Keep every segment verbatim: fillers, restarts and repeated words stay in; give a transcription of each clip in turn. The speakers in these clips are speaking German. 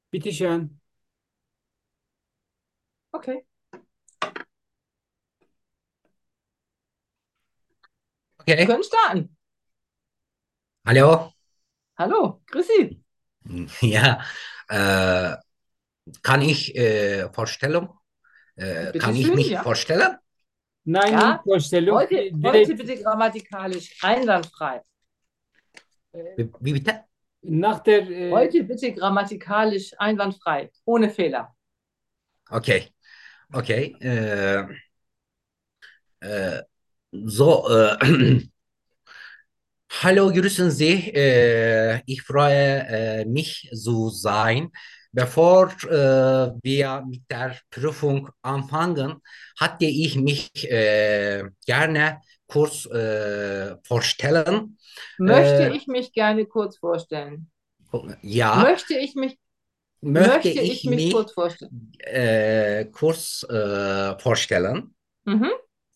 Bitteschön. Okay, wir Okay, können starten. hallo. Hallo, grüß Sie. Ja, äh, kann ich äh, Vorstellung? Äh, kann ich Bitteschön, mich ja. vorstellen? Nein, nicht Ja, Vorstellung. heute, heute Direkt bitte grammatikalisch einwandfrei. äh, Wie, wie bitte? nach der, äh, Heute bitte grammatikalisch einwandfrei, ohne Fehler. Okay, okay. Äh, äh, so, äh, hallo, grüßen Sie. Äh, ich freue äh, mich zu sein. Bevor äh, wir mit der Prüfung anfangen, hatte ich mich äh, gerne kurz äh, vorstellen. Möchte Äh, ich mich gerne kurz vorstellen? ja, Möchte ich mich, möchte möchte ich ich mich kurz mich vorstellen? äh, kurz äh, vorstellen. Mhm,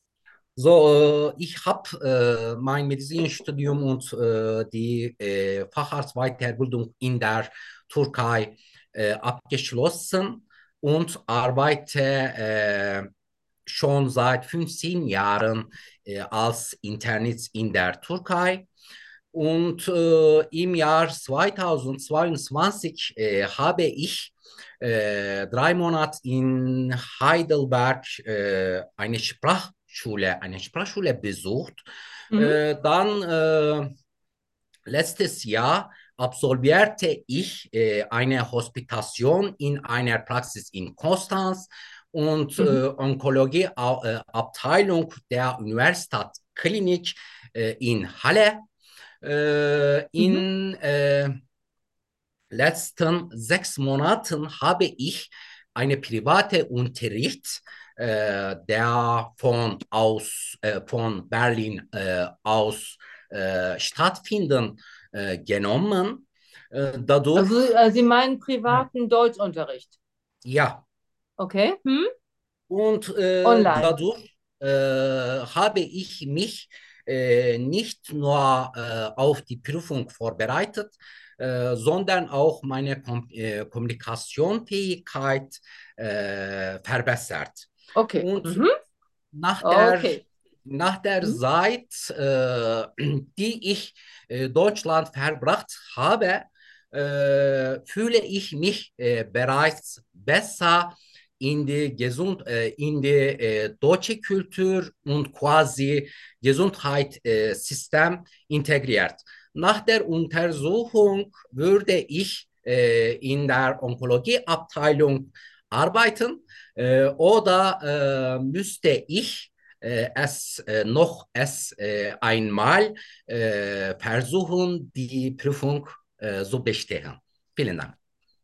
So, äh, ich habe äh, mein Medizinstudium und äh, die äh, Facharztweiterbildung in der Türkei äh, abgeschlossen und arbeite äh, schon seit fünfzehn Jahren äh, als Internist in der Türkei. Und äh, im Jahr zweitausendzweiundzwanzig äh, habe ich äh, drei Monate in Heidelberg äh, eine Sprachschule, eine Sprachschule besucht. mhm, Äh, dann äh, letztes Jahr absolvierte ich äh, eine Hospitation in einer Praxis in Konstanz und mhm, äh, Onkologie-Abteilung der Universitätsklinik äh, in Halle. Äh, mhm, in äh, letzten sechs Monaten habe ich eine private Unterricht, äh, der von aus äh, von Berlin äh, aus äh, stattfinden äh, genommen. Äh, dadurch, Also äh, Sie meinen ja, privaten Deutschunterricht. ja, Okay? Hm? und äh, Online. dadurch äh, habe ich mich äh, nicht nur äh, auf die Prüfung vorbereitet, äh, sondern auch meine Kom äh, Kommunikationsfähigkeit äh, verbessert. Okay. Und Mhm. nach der, Okay. nach der Mhm. Zeit, äh, die ich äh, Deutschland verbracht habe, äh, fühle ich mich äh, bereits besser in die, Gesund äh, in die äh, deutsche Kultur und quasi Gesundheitssystem integriert. Nach der Untersuchung würde ich äh, in der Onkologieabteilung arbeiten äh, oder äh, müsste ich äh, es äh, noch es äh, einmal äh, versuchen, die Prüfung äh, zu bestehen. Vielen Dank.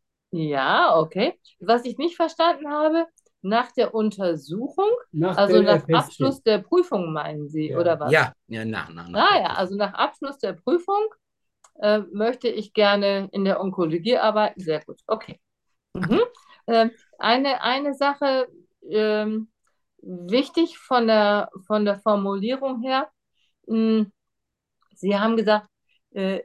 Ja, okay. Was ich nicht verstanden habe, nach der Untersuchung, nach also der nach äh, Feststellung. Abschluss der Prüfung, meinen Sie, Ja. oder was? Ja, ja na, na, nach Ah der ja, Prüfung. also nach Abschluss der Prüfung äh, möchte ich gerne in der Onkologie arbeiten. Sehr gut, okay. Mhm. Okay. Ähm, eine, eine Sache, ähm, wichtig von der, von der Formulierung her, mh, Sie haben gesagt, äh,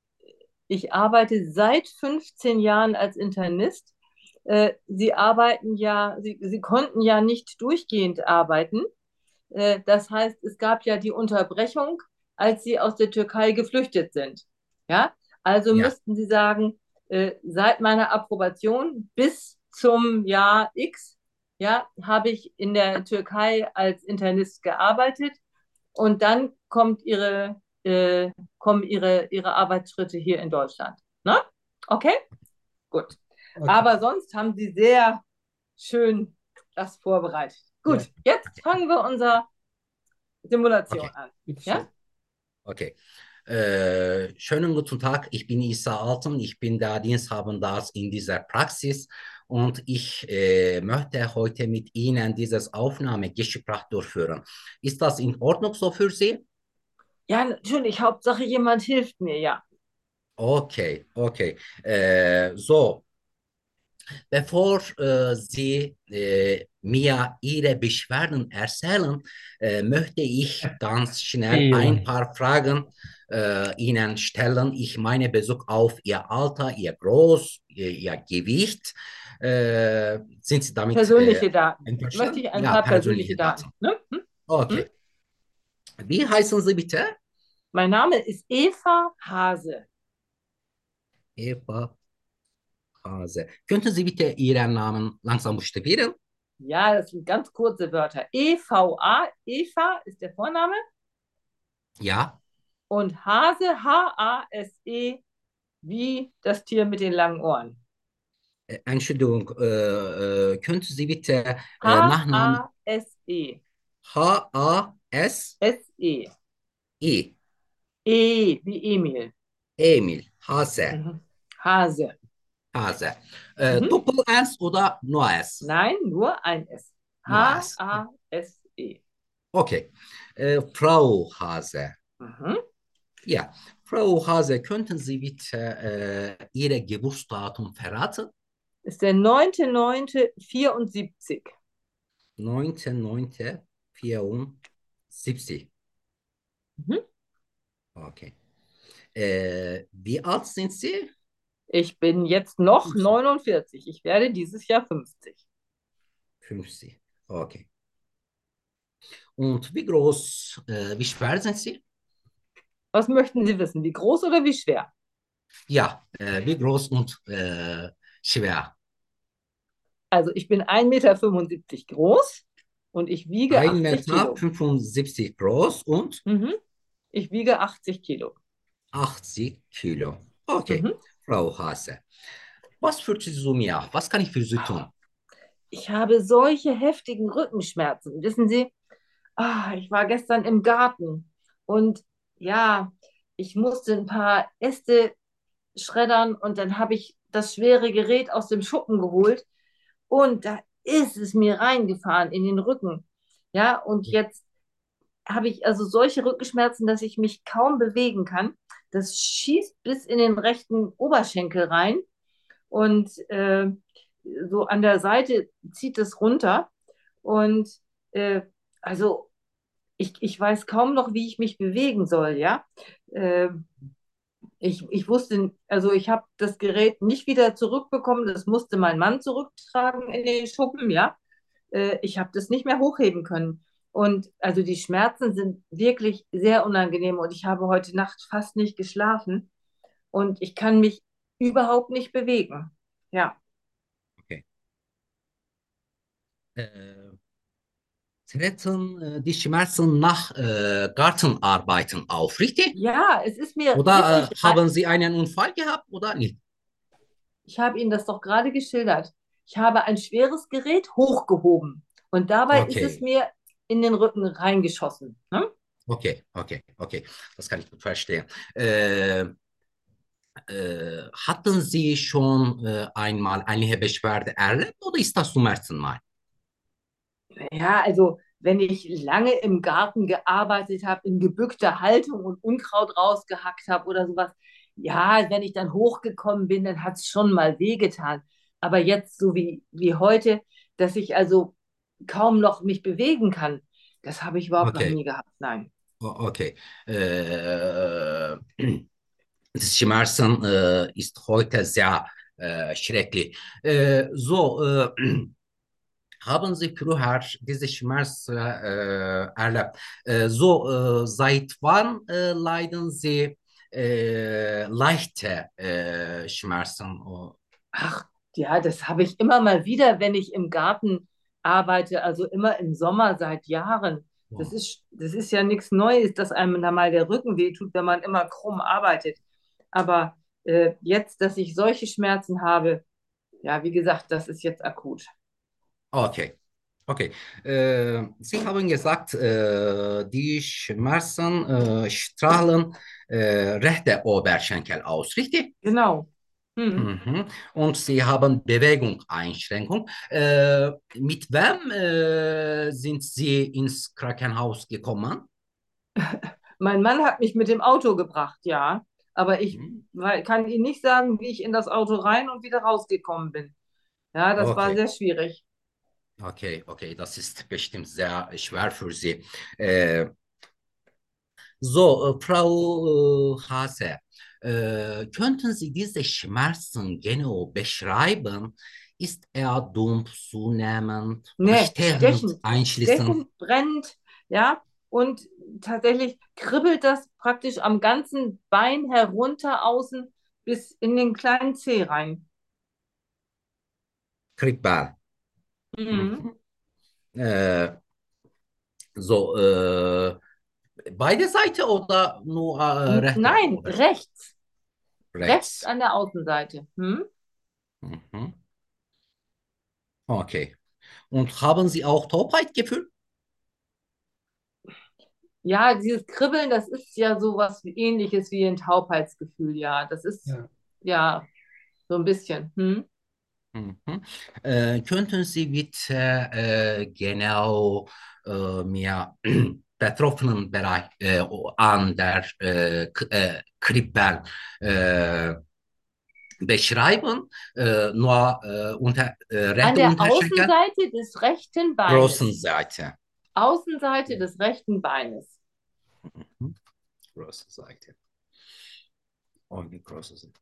ich arbeite seit fünfzehn Jahren als Internist. Äh, Sie arbeiten ja, Sie, Sie konnten ja nicht durchgehend arbeiten. Äh, das heißt, es gab ja die Unterbrechung, als Sie aus der Türkei geflüchtet sind. Ja, also Ja, müssten Sie sagen, äh, seit meiner Approbation bis zum Jahr X, ja, habe ich in der Türkei als Internist gearbeitet und dann kommt Ihre, äh, kommen Ihre, Ihre Arbeitsschritte hier in Deutschland. Ne? Okay? Gut. Okay. Aber sonst haben Sie sehr schön das vorbereitet. Ja. Gut, jetzt fangen wir unsere Simulation okay, an. Ja? Bitteschön. okay. Äh, schönen guten Tag, ich bin Isa Alten, ich bin der Diensthabender Arzt in dieser Praxis und ich äh, möchte heute mit Ihnen dieses Aufnahmegespräch durchführen. Ist das in Ordnung so für Sie? Ja, natürlich. Hauptsache, jemand hilft mir, ja. Okay, okay. Äh, so, bevor äh, Sie äh, mir Ihre Beschwerden erzählen, äh, möchte ich ganz schnell ein Eeyore. paar Fragen äh, Ihnen stellen. Ich meine Bezug auf Ihr Alter, Ihr Groß, Ihr, Ihr Gewicht. Äh, sind Sie damit äh, Persönliche Daten. Möchte einverstanden? ich ein Ja, paar persönliche persönliche Daten. Daten. Ne? Hm? Hm? Okay. Wie heißen Sie bitte? Mein Name ist Eva Hase. Eva Hase. Könnten Sie bitte Ihren Namen langsam buchstabieren? Ja, das sind ganz kurze Wörter. E V A, Eva ist der Vorname Ja. und Hase, H A S E, wie das Tier mit den langen Ohren. Äh, Entschuldigung, äh, äh, könnten Sie bitte äh, Nachnamen H A S E. H A S S E. E, E wie Emil. Emil, Hase, Mhm. Hase. Hase. Äh, Mhm. Doppel-S oder nur S? Nein, nur ein S. Nur S. H A S E. Okay. Äh, Frau Hase. Mhm. Ja, Frau Hase, könnten Sie bitte äh, Ihre Geburtsdatum verraten? Ist der neunte neunte vierundsiebzig. neunter neunter vierundsiebzig. Mhm. Okay. Äh, wie alt sind Sie? Ich bin jetzt noch fünfzig. neunundvierzig. Ich werde dieses Jahr fünfzig. fünfzig. Okay. Und wie groß, äh, wie schwer sind Sie? Was möchten Sie wissen? Wie groß oder wie schwer? Ja, äh, wie groß und äh, schwer? Also ich bin ein Meter fünfundsiebzig groß und ich wiege ein achtzig Meter Kilo. fünfundsiebzig groß und Mhm. Ich wiege achtzig Kilo. achtzig Kilo. Okay, Mhm. Frau Hase. Was führt Sie zu mir? Was kann ich für Sie tun? Ich habe solche heftigen Rückenschmerzen. Wissen Sie, ah, ich war gestern im Garten und ja, ich musste ein paar Äste schreddern und dann habe ich das schwere Gerät aus dem Schuppen geholt und da ist es mir reingefahren in den Rücken. Ja, und jetzt habe ich also solche Rückenschmerzen, dass ich mich kaum bewegen kann. Das schießt bis in den rechten Oberschenkel rein und äh, so an der Seite zieht es runter. Und äh, also ich, ich weiß kaum noch, wie ich mich bewegen soll, ja. Äh, ich, ich wusste, also ich habe das Gerät nicht wieder zurückbekommen, das musste mein Mann zurücktragen in den Schuppen, ja. Äh, ich habe das nicht mehr hochheben können. Und also die Schmerzen sind wirklich sehr unangenehm und ich habe heute Nacht fast nicht geschlafen und ich kann mich überhaupt nicht bewegen. Ja. Okay. Äh, treten äh, die Schmerzen nach äh, Gartenarbeiten auf, richtig? Ja, es ist mir Oder wirklich, äh, haben Sie einen Unfall gehabt oder nicht? ich habe Ihnen das doch gerade geschildert. Ich habe ein schweres Gerät hochgehoben und dabei ist es Okay, mir in den Rücken reingeschossen. Ne? okay, okay, okay. Das kann ich gut verstehen. Äh, äh, hatten Sie schon äh, einmal eine Beschwerde erlebt oder ist das zum ersten Mal? Ja, also wenn ich lange im Garten gearbeitet habe, in gebückter Haltung und Unkraut rausgehackt habe oder sowas, ja, wenn ich dann hochgekommen bin, dann hat es schon mal wehgetan. Aber jetzt so wie, wie heute, dass ich also kaum noch mich bewegen kann, das habe ich überhaupt noch Okay, nie gehabt. Nein. o- okay. Äh, das Schmerzen äh, ist heute sehr äh, schrecklich. Äh, so, äh, haben Sie früher diese Schmerzen äh, erlebt? Äh, so, äh, seit wann äh, leiden Sie äh, leichte äh, Schmerzen? Oh, Ach, ja, das habe ich immer mal wieder, wenn ich im Garten arbeite, also immer im Sommer seit Jahren. Das oh. ist, das ist ja nichts Neues, dass einem da mal der Rücken wehtut, wenn man immer krumm arbeitet. Aber äh, jetzt, dass ich solche Schmerzen habe, ja, wie gesagt, das ist jetzt akut. Okay, okay. Äh, Sie haben gesagt, äh, die Schmerzen äh, strahlen äh, rechte Oberschenkel aus, richtig? Genau. Hm. Mhm. Und Sie haben Bewegungseinschränkung. Äh, mit wem äh, sind Sie ins Krankenhaus gekommen? Mein Mann hat mich mit dem Auto gebracht, ja. Aber ich Mhm. wei- kann Ihnen nicht sagen, wie ich in das Auto rein und wieder rausgekommen bin. Ja, das war Okay, sehr schwierig. okay, okay, das ist bestimmt sehr schwer für Sie. Äh, so, äh, Frau äh, Hase, äh, könnten Sie diese Schmerzen genau beschreiben? Ist er dumpf, zunehmend, Ne, stechend, stechend, einschließend? stechend, brennend, ja. Und tatsächlich kribbelt das praktisch am ganzen Bein herunter außen bis in den kleinen Zeh rein. Kribbel. Mhm. Mhm. Äh, so, äh, beide Seiten oder nur äh, N- rechte Nein, oder rechts, rechts rechts? an der Außenseite. Hm? Mhm. Okay. Und haben Sie auch Taubheitsgefühl? Ja, dieses Kribbeln, das ist ja so was Ähnliches wie ein Taubheitsgefühl, ja. Das ist Ja. ja so ein bisschen. Hm? Mhm. Äh, könnten Sie bitte äh, genau äh, mir betroffenen Bereich äh, an der äh, K- äh, Krippel äh, beschreiben? Äh, nur äh, unter äh, An rechte der Unterschenkel, Außenseite des rechten großen Beines. Seite. Außenseite des rechten Beines. Mhm. Große Seite. Und die große Seite.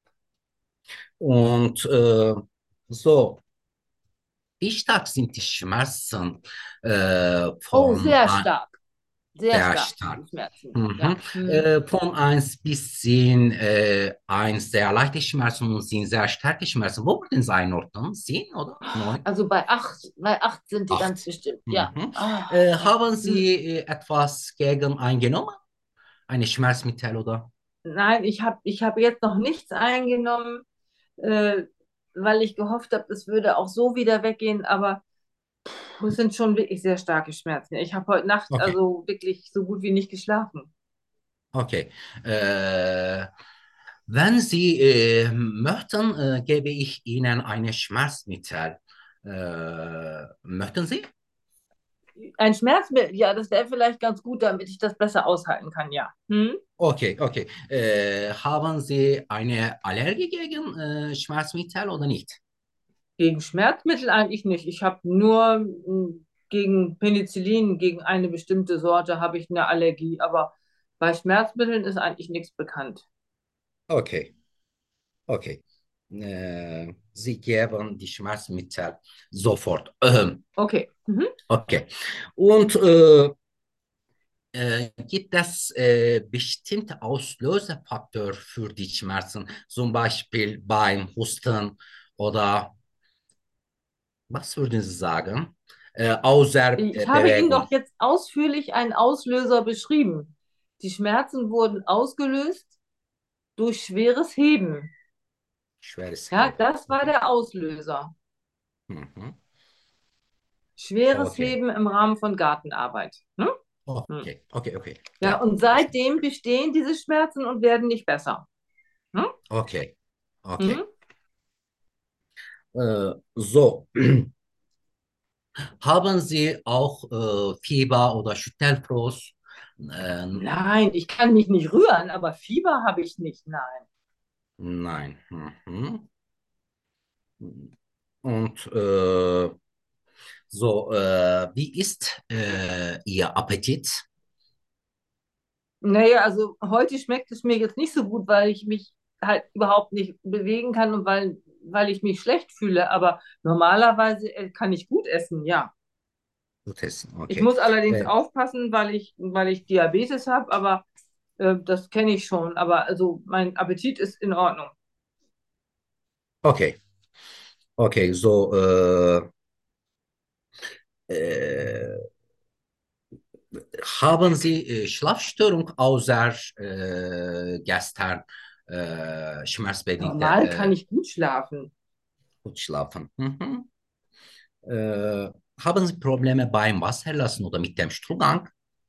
Und äh, so, wie stark sind die Schmerzen äh, Oh, von sehr ein- stark. Sehr sehr stark sind stark? die Schmerzen. Mhm. Ja. Hm. Äh, von eins bis zehn, äh, eins sehr leichte Schmerzen und zehn sehr starke Schmerzen. Wo würden Sie einordnen? zehn oder neun? Also bei acht, bei acht sind die ganz acht. bestimmt. Ja. Mhm. Ah, Äh, ja. haben Hm. Sie äh, etwas gegen eingenommen? Eine Schmerzmittel oder? Nein, ich habe ich hab jetzt noch nichts eingenommen, äh, weil ich gehofft habe, es würde auch so wieder weggehen, aber es sind schon wirklich sehr starke Schmerzen. Ich habe heute Nacht Okay, also wirklich so gut wie nicht geschlafen. okay. Äh, wenn Sie äh, möchten, äh, gebe ich Ihnen eine Schmerzmittel. Äh, möchten Sie? Ein Schmerzmittel, ja, das wäre vielleicht ganz gut, damit ich das besser aushalten kann, ja. Hm? Okay, okay. Äh, haben Sie eine Allergie gegen äh, Schmerzmittel oder nicht? Gegen Schmerzmittel eigentlich nicht. Ich habe nur hm, gegen Penicillin, gegen eine bestimmte Sorte, habe ich eine Allergie. Aber bei Schmerzmitteln ist eigentlich nichts bekannt. Okay, okay. Äh, Sie geben die Schmerzmittel sofort. Ähm, Okay. Mhm. okay. Und äh, äh, gibt es äh, bestimmte Auslösefaktor für die Schmerzen, zum Beispiel beim Husten oder was würden Sie sagen? Äh, außer Ich äh, habe Ihnen Bewegung, doch jetzt ausführlich einen Auslöser beschrieben. Die Schmerzen wurden ausgelöst durch schweres Heben. schweres Ja, Heben. das war Okay. der Auslöser. Mhm. Schweres Okay. Heben im Rahmen von Gartenarbeit. Hm? Hm. Okay, okay, okay. Ja, Ja, und das, seitdem bestehen diese Schmerzen und werden nicht besser. Hm? okay, Mhm. okay. Äh, so, haben Sie auch äh, Fieber oder Schüttelfrost? Äh, Nein, ich kann mich nicht rühren, aber Fieber habe ich nicht. Nein. nein. Mhm. Und äh, so, äh, wie ist äh, Ihr Appetit? Naja, also heute schmeckt es mir jetzt nicht so gut, weil ich mich halt überhaupt nicht bewegen kann und weil, weil ich mich schlecht fühle. Aber normalerweise äh, kann ich gut essen, ja. Gut essen, Ich okay. muss allerdings Äh, aufpassen, weil ich, weil ich Diabetes habe, aber äh, das kenne ich schon. Aber also mein Appetit ist in Ordnung. okay, okay, so, äh, äh, haben Sie äh, Schlafstörung außer äh, gestern äh, schmerzbedingte Normal kann äh, ich gut schlafen. gut schlafen? Mhm. Äh, haben Sie Probleme beim Wasserlassen oder mit dem Stuhlgang?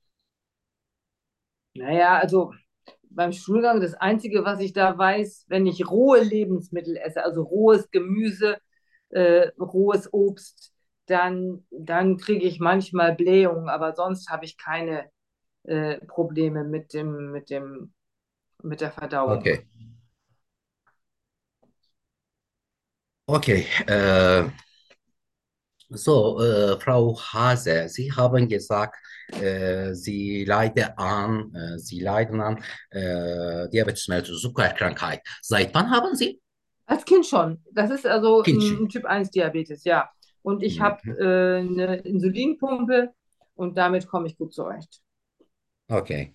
Naja, also beim Stuhlgang, das Einzige, was ich da weiß, wenn ich rohe Lebensmittel esse, also rohes Gemüse, äh, rohes Obst, dann, dann kriege ich manchmal Blähungen, aber sonst habe ich keine äh, Probleme mit dem, mit dem, mit der Verdauung. Okay, Okay, äh, so, äh, Frau Hase, Sie haben gesagt, äh, Sie leiden an, äh, Sie leiden an äh, Diabetes mellitus, Zuckerkrankheit. Seit wann haben Sie? Als Kind schon. Das ist also Kindchen. ein Typ eins Diabetes, ja. Und ich habe Mhm. äh, eine Insulinpumpe und damit komme ich gut zurecht. Okay.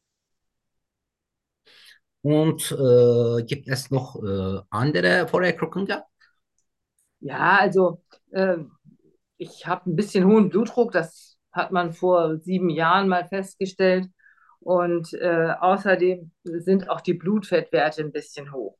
Und äh, gibt es noch äh, andere Vorerkrankungen? Ja, also äh, ich habe ein bisschen hohen Blutdruck, das hat man vor sieben Jahren mal festgestellt. Und äh, außerdem sind auch die Blutfettwerte ein bisschen hoch.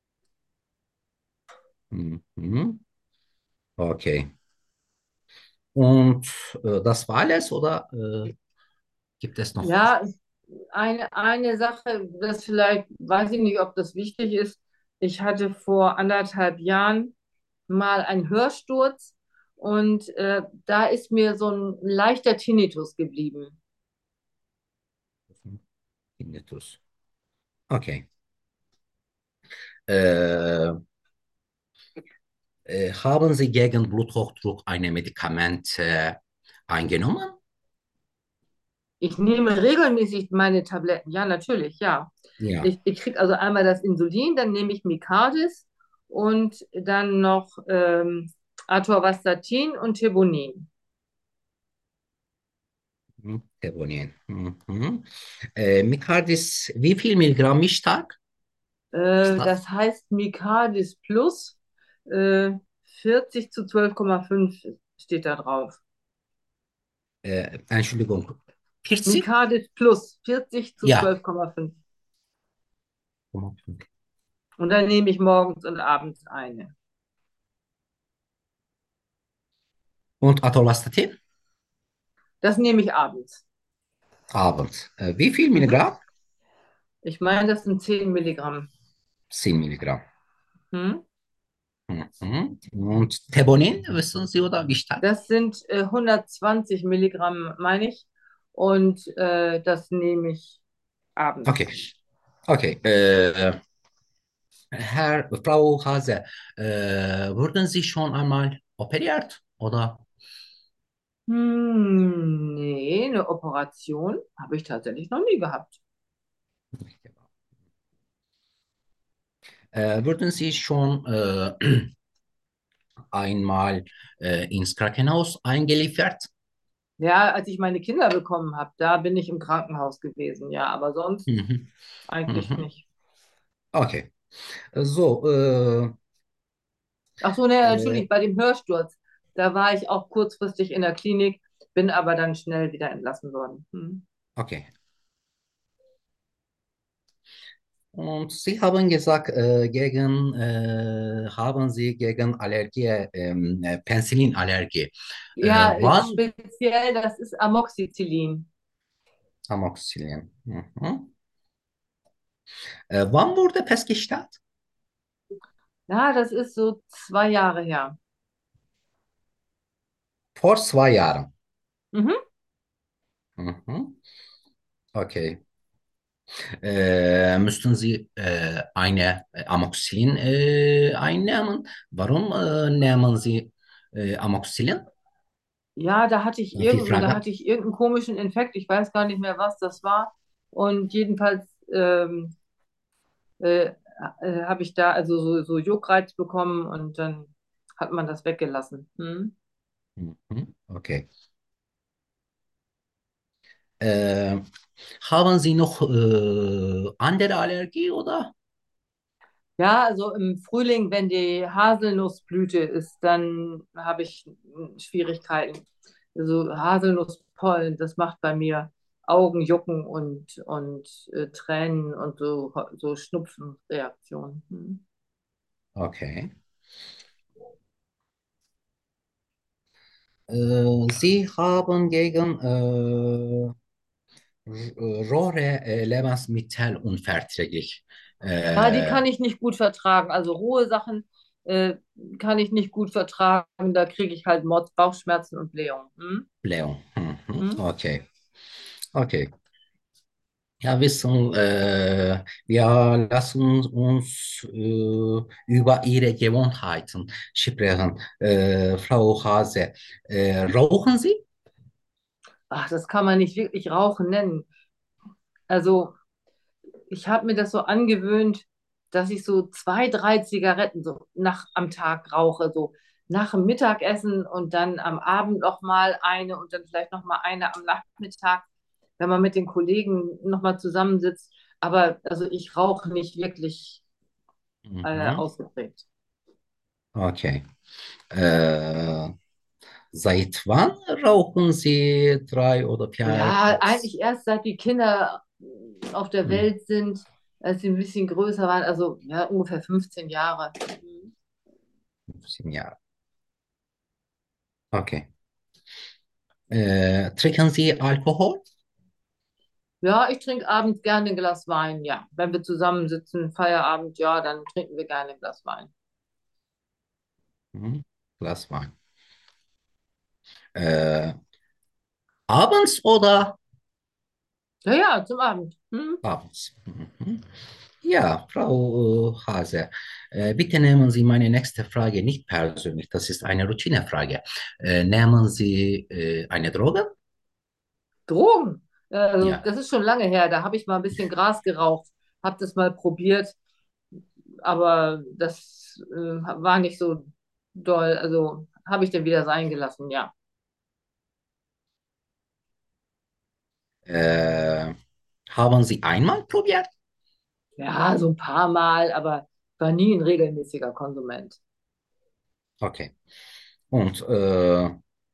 Mhm. Okay. Und äh, das war alles oder äh, gibt es noch? Ja, eine, eine Sache, das vielleicht, weiß ich nicht, ob das wichtig ist. Ich hatte vor anderthalb Jahren mal einen Hörsturz und äh, da ist mir so ein leichter Tinnitus geblieben. Tinnitus. Okay. Äh, äh, haben Sie gegen Bluthochdruck eine Medikament äh, eingenommen? Ich nehme regelmäßig meine Tabletten. Ja, natürlich, ja. Ja. Ich, ich kriege also einmal das Insulin, dann nehme ich Mikadis und dann noch ähm, Atorvastatin und Thibonin. Mhm. Theonin. Mhm. Äh, Mikardis, wie viel Milligramm ist Tag? Ist Äh, das? das heißt Mikadis Plus, äh, vierzig zu zwölf Komma fünf steht da drauf. Äh, Entschuldigung, vierzig? Mikadis Plus, vierzig zu Ja. zwölf Komma fünf. Und dann nehme ich morgens und abends eine. Und Atorvastatin? Das nehme ich abends. Abends. Äh, wie viel Mhm. Milligramm? Ich meine, das sind zehn Milligramm. zehn Milligramm. Hm? Mhm. Und Thebonin, wissen Sie, oder wie stark? Das sind äh, hundertzwanzig Milligramm, meine ich. Und äh, das nehme ich Okay. abends. Okay. Äh, Herr, Frau Hase, äh, wurden Sie schon einmal operiert, oder? Hm, nee, eine Operation habe ich tatsächlich noch nie gehabt. Äh, wurden Sie schon äh, einmal äh, ins Krankenhaus eingeliefert? Ja, als ich meine Kinder bekommen habe, da bin ich im Krankenhaus gewesen. Ja, aber sonst Mhm. eigentlich Mhm. nicht. Okay. So, äh, Ach so, ne, äh, entschuldigt, bei dem Hörsturz, da war ich auch kurzfristig in der Klinik, bin aber dann schnell wieder entlassen worden. Hm. okay. Und Sie haben gesagt, äh, gegen, äh, haben Sie gegen Allergie, ähm, äh, Penicillinallergie. Äh, Ja, wann? speziell, das ist Amoxicillin. Amoxicillin. Mhm. Äh, wann wurde festgestellt? Ja, das ist so zwei Jahre her. Vor zwei Jahren. Mhm. Mhm. Okay. Äh, müssten Sie äh, eine äh, Amoxicillin äh, einnehmen? Warum äh, nehmen Sie äh, Amoxicillin? Ja, da hatte ich Darf ich irgendeinen, da fragen? hatte ich irgendeinen komischen Infekt. Ich weiß gar nicht mehr, was das war. Und jedenfalls ähm, äh, äh, habe ich da also so, so Juckreiz bekommen und dann hat man das weggelassen. Hm? Mhm. Okay. Äh, haben Sie noch äh, andere Allergie oder? Ja, also im Frühling, wenn die Haselnussblüte ist, dann habe ich hm, Schwierigkeiten. Also Haselnusspollen, das macht bei mir Augenjucken und, und äh, Tränen und so, so Schnupfenreaktionen. Hm. Okay. Äh, Sie haben gegen äh, r- rohe äh, Lebensmittel unverträglich. Ja, die Äh, kann ich nicht gut vertragen. Also rohe Sachen äh, kann ich nicht gut vertragen. Da kriege ich halt Mords, Bauchschmerzen und Blähungen. Hm? Leon. Mhm. Hm? Okay. Okay. Ja, wissen, äh, wir lassen uns äh, über Ihre Gewohnheiten sprechen. Äh, Frau Hase, äh, rauchen Sie? Ach, das kann man nicht wirklich Rauchen nennen. Also, ich habe mir das so angewöhnt, dass ich so zwei, drei Zigaretten so nach, am Tag rauche, so nach dem Mittagessen und dann am Abend noch mal eine und dann vielleicht noch mal eine am Nachmittag, wenn man mit den Kollegen noch mal zusammensitzt. Aber also ich rauche nicht wirklich äh, Mhm. ausgeprägt. Okay. Äh, seit wann rauchen Sie drei oder vier? Ja, eigentlich erst seit die Kinder auf der Hm, Welt sind, als sie ein bisschen größer waren, also ja, ungefähr fünfzehn Jahre. fünfzehn Jahre. Okay. Äh, trinken Sie Alkohol? Ja, ich trinke abends gerne ein Glas Wein, ja. Wenn wir zusammensitzen, Feierabend, ja, dann trinken wir gerne ein Glas Wein. Mhm. Glas Wein. Äh, abends oder Ja, ja, zum Abend. Hm? abends? Mhm. Ja, Frau äh, Hase, äh, bitte nehmen Sie meine nächste Frage nicht persönlich. Das ist eine Routinefrage. Äh, nehmen Sie äh, eine Droge? Drogen. Also, Ja. das ist schon lange her. Da habe ich mal ein bisschen Gras geraucht, habe das mal probiert, aber das äh, war nicht so doll. Also habe ich dann wieder sein gelassen, ja. Äh, haben Sie einmal probiert? Ja, so ein paar Mal, aber war nie ein regelmäßiger Konsument. Okay. Und äh,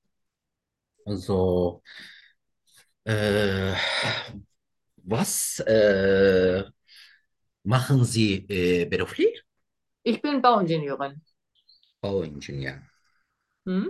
so, äh, was äh, machen Sie äh, beruflich? Ich bin Bauingenieurin. Bauingenieur. Hm?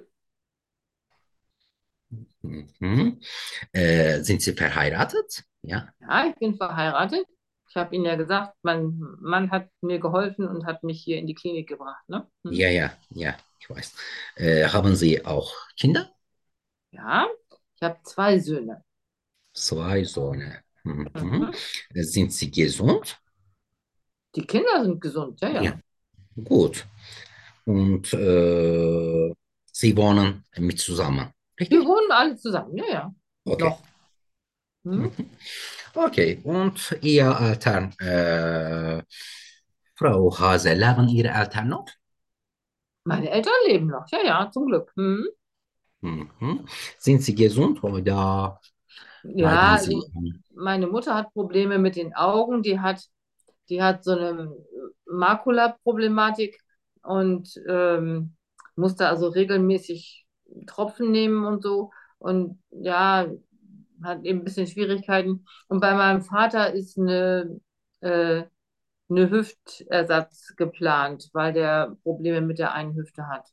Mhm. Äh, sind Sie verheiratet? Ja. Ja, ich bin verheiratet. Ich habe Ihnen ja gesagt, mein Mann hat mir geholfen und hat mich hier in die Klinik gebracht, ne? Hm? Ja, ja, ja, ich weiß. Äh, haben Sie auch Kinder? Ja, ich habe zwei Söhne. Zwei Söhne. Mhm. Mhm. Sind Sie gesund? Die Kinder sind gesund, ja, Ja, ja. gut. Und äh, Sie wohnen mit zusammen, Wir richtig? wohnen alle zusammen, ja, ja. Okay. Noch. Hm? Mhm. Okay, und Ihr Eltern, äh, Frau Hase, leben Ihre Eltern noch? Meine Eltern leben noch, ja, ja, zum Glück. Hm? Mhm. Sind Sie gesund oder leiden Ja, Sie? also meine Mutter hat Probleme mit den Augen, die hat, die hat so eine Makula-Problematik und ähm, musste also regelmäßig Tropfen nehmen und so. Und ja, hat eben ein bisschen Schwierigkeiten. Und bei meinem Vater ist eine, äh, eine Hüftersatz geplant, weil der Probleme mit der einen Hüfte hat.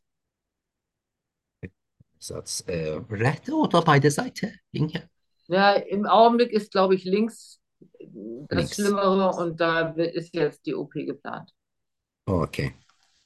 Satz, äh, rechte oder beide Seiten? Linke? Ja, im Augenblick ist, glaube ich, links das Links. Schlimmere und da ist jetzt die O P geplant. Okay.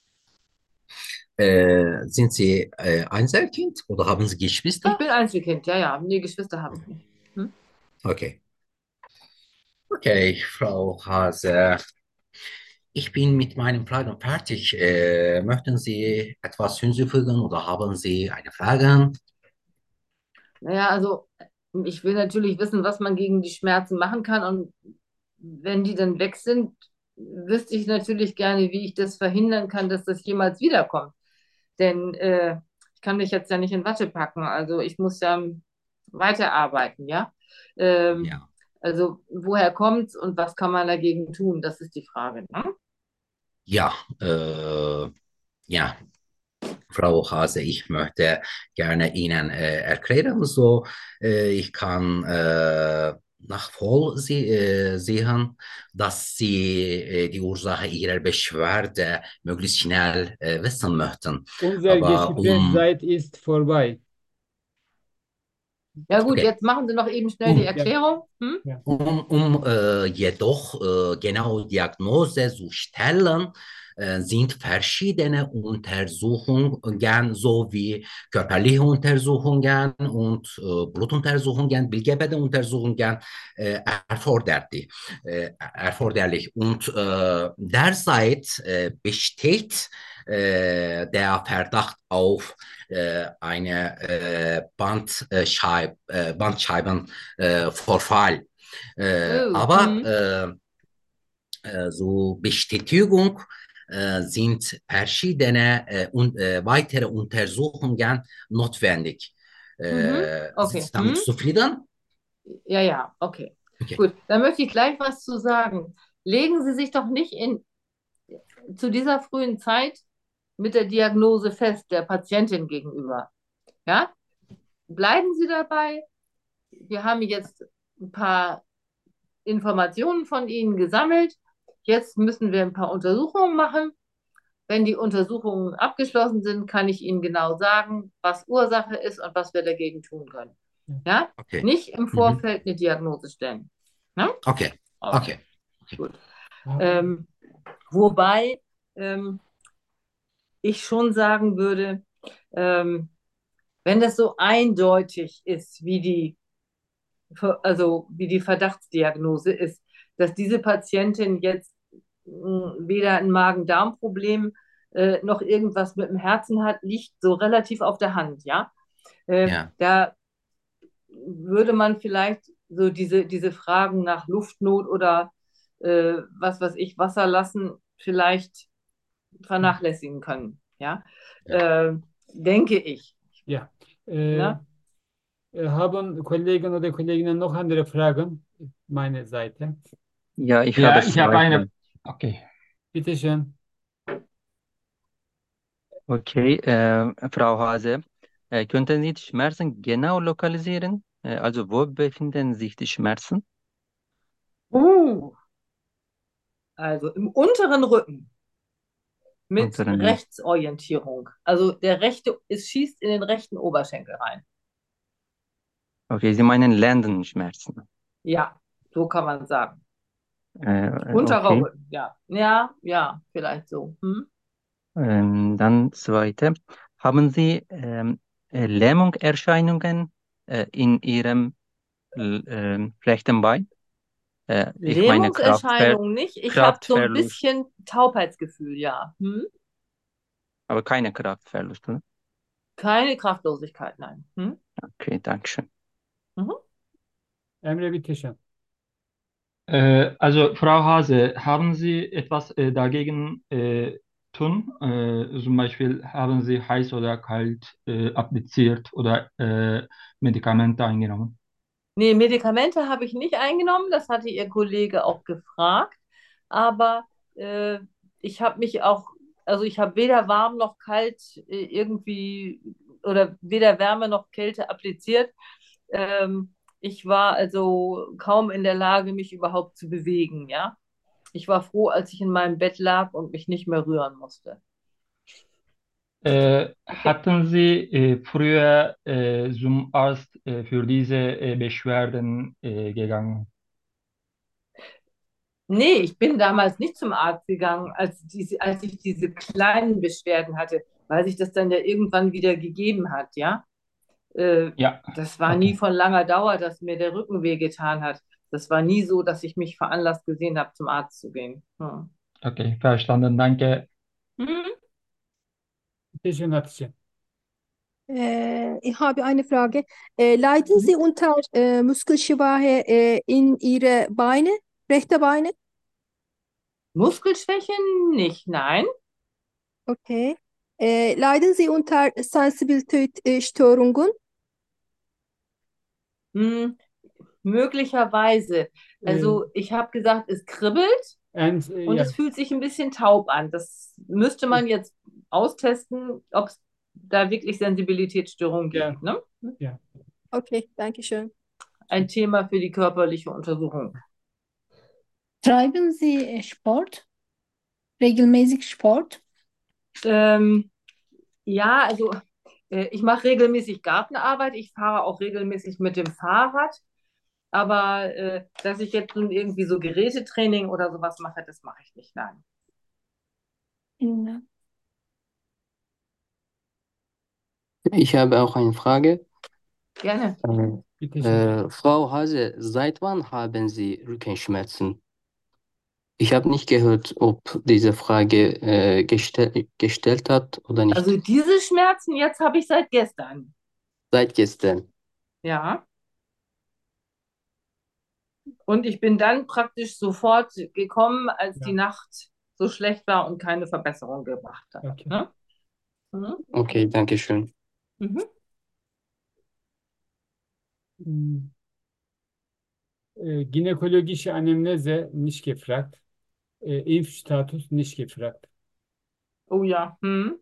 Äh, sind Sie äh, Einzelkind oder haben Sie Ich Geschwister? bin Einzelkind, ja, ja. Nee, Geschwister habe ich nicht. Hm? Okay. Okay, Frau Hase, ich bin mit meinen Fragen fertig. Äh, möchten Sie etwas hinzufügen oder haben Sie eine Frage? Naja, also ich will natürlich wissen, was man gegen die Schmerzen machen kann. Und wenn die dann weg sind, wüsste ich natürlich gerne, wie ich das verhindern kann, dass das jemals wiederkommt. Denn äh, ich kann mich jetzt ja nicht in Watte packen. Also ich muss ja weiterarbeiten, ja. Ähm, Ja. also woher kommt's und was kann man dagegen tun? Das ist die Frage, ne? Ja, äh, ja, Frau Hase, ich möchte gerne Ihnen äh, erklären, so äh, ich kann äh, nachvollziehen, dass Sie äh, die Ursache Ihrer Beschwerde möglichst schnell äh, wissen möchten. Unsere Aber um, Gesprächszeit ist vorbei. Ja gut, okay, jetzt machen Sie noch eben schnell die um, Ja, Erklärung. Hm? ja. um, um äh, jedoch äh, genau Diagnose zu stellen, äh, sind verschiedene Untersuchungen sowie körperliche Untersuchungen und äh, Blutuntersuchungen, Bildgebärdenuntersuchungen äh, erforderlich, äh, erforderlich. Und äh, derzeit äh, besteht äh, der Verdacht auf äh, eine äh, Bandscheib, äh, Bandscheibenvorfall. Äh, Oh, aber hm. äh, äh, so Bestätigung äh, sind verschiedene äh, und, äh, weitere Untersuchungen notwendig. Mhm. Äh, sind Okay. Sie damit Hm. zufrieden? Ja, ja, okay. Okay. Gut, dann möchte ich gleich was zu sagen. Legen Sie sich doch nicht in, zu dieser frühen Zeit mit der Diagnose fest, der Patientin gegenüber. Ja? Bleiben Sie dabei. Wir haben jetzt ein paar Informationen von Ihnen gesammelt. Jetzt müssen wir ein paar Untersuchungen machen. Wenn die Untersuchungen abgeschlossen sind, kann ich Ihnen genau sagen, was Ursache ist und was wir dagegen tun können. Ja? Okay. Nicht im Mhm. Vorfeld eine Diagnose stellen. Ja? Okay. Okay, Okay. Okay. gut. Ähm, wobei ähm, ich schon sagen würde, ähm, wenn das so eindeutig ist, wie die, also wie die Verdachtsdiagnose ist, dass diese Patientin jetzt mh, weder ein Magen-Darm-Problem äh, noch irgendwas mit dem Herzen hat, liegt so relativ auf der Hand, ja. Äh, Ja. da würde man vielleicht so diese, diese Fragen nach Luftnot oder äh, was weiß ich, Wasser lassen, vielleicht vernachlässigen können. Ja, Ja. äh, denke ich. Ja. Äh, Ne? äh, haben Kollegen oder Kolleginnen noch andere Fragen? Meine Seite. Ja, ich Ja, habe ich habe zwei eine. Fragen. Okay. Bitte schön. Okay, äh, Frau Hase, äh, könnten Sie die Schmerzen genau lokalisieren? Äh, also wo befinden sich die Schmerzen? Uh, also im unteren Rücken mit Unteren. Rechtsorientierung. Also der rechte, es schießt in den rechten Oberschenkel rein. Okay, Sie meinen Lendenschmerzen. Ja, so kann man sagen. Äh, Unterer okay, Rücken, ja. Ja, ja, vielleicht so. Hm? ähm, dann zweite. Haben Sie ähm, äh, Lähmungserscheinungen äh, in Ihrem l- ähm, rechten Bein? Äh, ich meine Kraftver Lähmungserscheinungen nicht. Ich habe so ein Kraftverlust, bisschen Taubheitsgefühl, ja. Hm? aber keine Kraftverlust, oder? Keine Kraftlosigkeit, nein. Hm? Okay, danke schön. Mhm. Emre, bitte schön. Äh, also, Frau Hase, haben Sie etwas äh, dagegen äh, tun? Äh, zum Beispiel haben Sie heiß oder kalt äh, appliziert oder äh, Medikamente eingenommen? Nee, Medikamente habe ich nicht eingenommen, das hatte Ihr Kollege auch gefragt. Aber äh, ich habe mich auch, also ich habe weder warm noch kalt äh, irgendwie oder weder Wärme noch Kälte appliziert. Ähm, ich war also kaum in der Lage, mich überhaupt zu bewegen, ja. Ich war froh, als ich in meinem Bett lag und mich nicht mehr rühren musste. Äh, Okay. hatten Sie äh, früher äh, zum Arzt äh, für diese äh, Beschwerden äh, gegangen? Nee, ich bin damals nicht zum Arzt gegangen, als, diese, als ich diese kleinen Beschwerden hatte, weil sich das dann ja irgendwann wieder gegeben hat, ja. Äh, Ja, das war nie okay. von langer Dauer, dass mir der Rücken wehgetan hat. Das war nie so, dass ich mich veranlasst gesehen habe, zum Arzt zu gehen. Hm. Okay, verstanden, danke. Hm? Bitte schön, Hatice. Äh, ich habe eine Frage. Äh, leiden Mhm. Sie unter äh, Muskelschwache äh, in Ihre Beine, rechte Beine? Muskelschwäche nicht, nein. Okay. Äh, leiden Sie unter Sensibilitätsstörungen? Hm, möglicherweise. Äh, Also ich habe gesagt, es kribbelt and, äh, und ja, es fühlt sich ein bisschen taub an. Das müsste man jetzt austesten, ob es da wirklich Sensibilitätsstörungen ja, gibt. Ne? ja. Okay, danke schön. Ein Thema für die körperliche Untersuchung. Treiben Sie äh, Sport? Regelmäßig Sport? Ähm, ja, also äh, ich mache regelmäßig Gartenarbeit. Ich fahre auch regelmäßig mit dem Fahrrad. Aber äh, dass ich jetzt nun irgendwie so Gerätetraining oder sowas mache, das mache ich nicht. Nein. Vielen Ich habe auch eine Frage. Gerne. Äh, Bitte schön. äh, Frau Hase, seit wann haben Sie Rückenschmerzen? Ich habe nicht gehört, ob diese Frage äh, gestell gestellt hat oder Also nicht. diese Schmerzen jetzt habe ich seit gestern. Seit gestern. Ja. Und ich bin dann praktisch sofort gekommen, als die Ja, Nacht so schlecht war und keine Verbesserung gebracht hat. okay. Ne? Mhm. Okay, danke schön. Mhm. Hm, äh, gynäkologische Anamnese nicht gefragt. Äh, Impfstatus nicht gefragt. Oh ja. Mhm.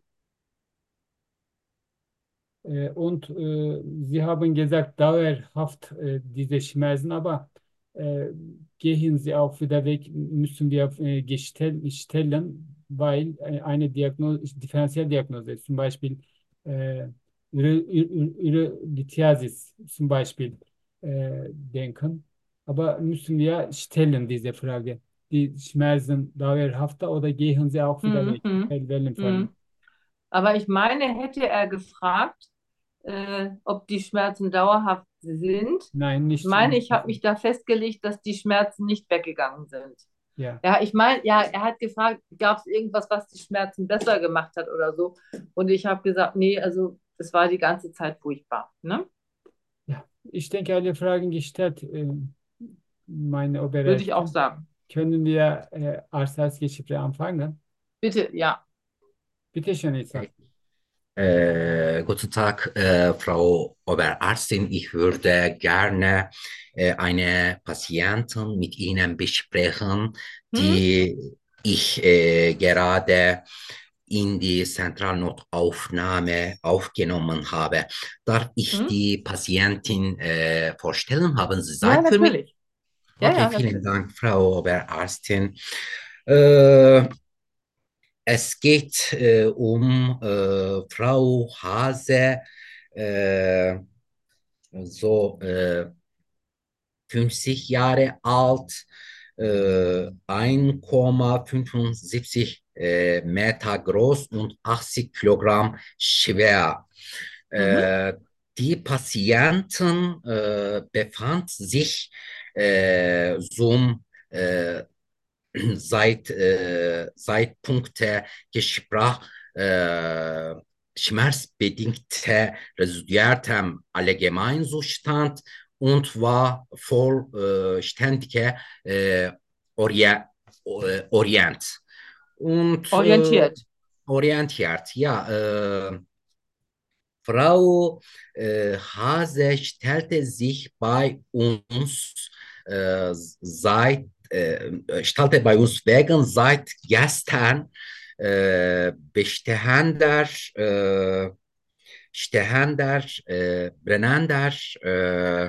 Äh, und äh, Sie haben gesagt, dauerhaft äh, diese Schmerzen, aber äh, gehen Sie auch wieder weg, müssen wir äh, gestell, stellen, weil äh, eine Diagnose, Differentialdiagnose, zum Beispiel äh, Ü- Ü- Ü- zum Beispiel äh, denken. Aber müssen wir stellen diese Frage. Die Schmerzen dauerhafter oder gehen Sie auch wieder Mhm. weg? Mhm. Wellenförmig. Mhm. Aber ich meine, hätte er gefragt, äh, ob die Schmerzen dauerhaft sind. Nein, Ich nicht. meine, ich habe mich da festgelegt, dass die Schmerzen nicht weggegangen sind. Ja. Ja, ich meine, ja, er hat gefragt, gab es irgendwas, was die Schmerzen besser gemacht hat oder so. Und ich habe gesagt, nee, also es war die ganze Zeit furchtbar. Ne? Ja, ich denke, alle Fragen gestellt, äh, meine Würde ich auch Oberärztin. sagen. Können wir äh, Arztarztgeschichte anfangen? Bitte, ja. Bitte schön, Isa. Äh, guten Tag, äh, Frau Oberärztin. Ich würde gerne äh, eine Patientin mit Ihnen besprechen, Hm? die ich äh, gerade in die Zentralnotaufnahme aufgenommen habe. Darf ich Hm? die Patientin äh, vorstellen? Haben Sie Ja, Zeit für mich? natürlich. Ja, Okay, ja, vielen natürlich. Dank, Frau Oberärztin. Äh, Es geht äh, um äh, Frau Hase, äh, so äh, fünfzig Jahre alt, äh, eins Komma fünfundsiebzig äh, Meter groß und achtzig Kilogramm schwer. Mhm. Äh, die Patientin äh, befand sich äh, zum äh, seit äh, Zeitpunkt der Gespräch äh, schmerzbedingte residuiertem Allgemeinzustand und war vollständiger äh, Orient, äh, Orient. Und äh, Orientiert. orientiert, ja. Äh, Frau äh, Hase stellte sich bei uns äh, seit äh, stellte bei uns wegen seit gestern äh, bestehender äh, stehender äh, brennender äh,